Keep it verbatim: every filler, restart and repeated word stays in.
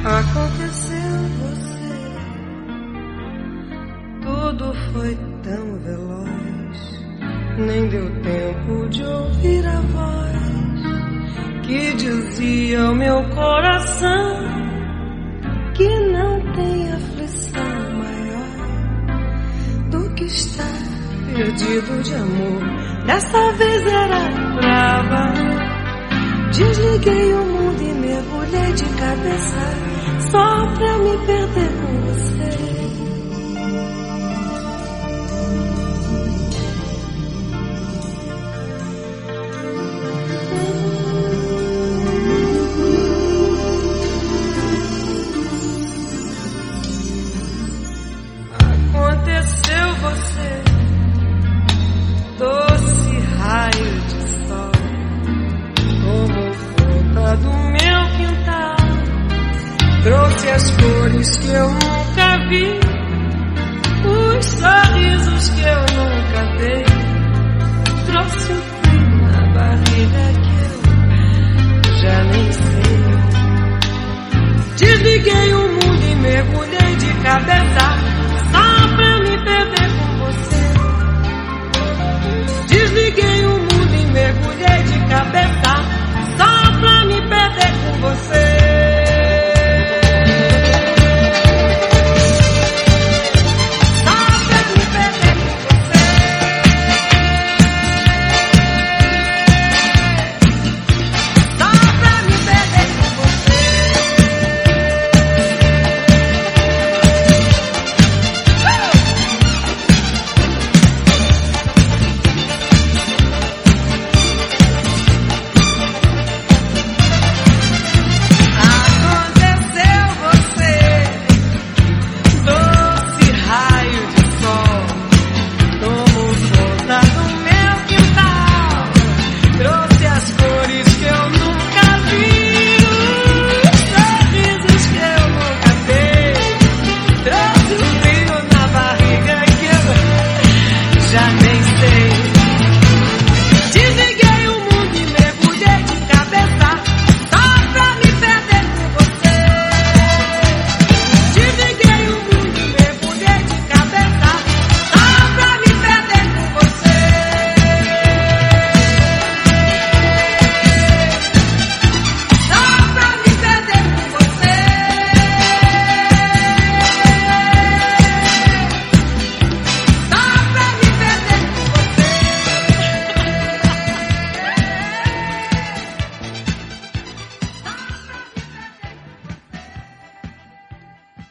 Aconteceu você, tudo foi tão veloz, nem deu tempo de ouvir a voz que dizia ao meu coração que não tem aflição maior do que estar perdido de amor. Dessa vez era brava, desliguei o mundo e mergulhei de cabeça só pra me perder com você. Aconteceu você, doce raio de sol, tomou conta do meu quintal, trouxe as flores que eu nunca vi, os sorrisos que eu nunca dei, trouxe um frio na barriga que eu já nem sei. Desliguei o mundo e mergulhei de cabeça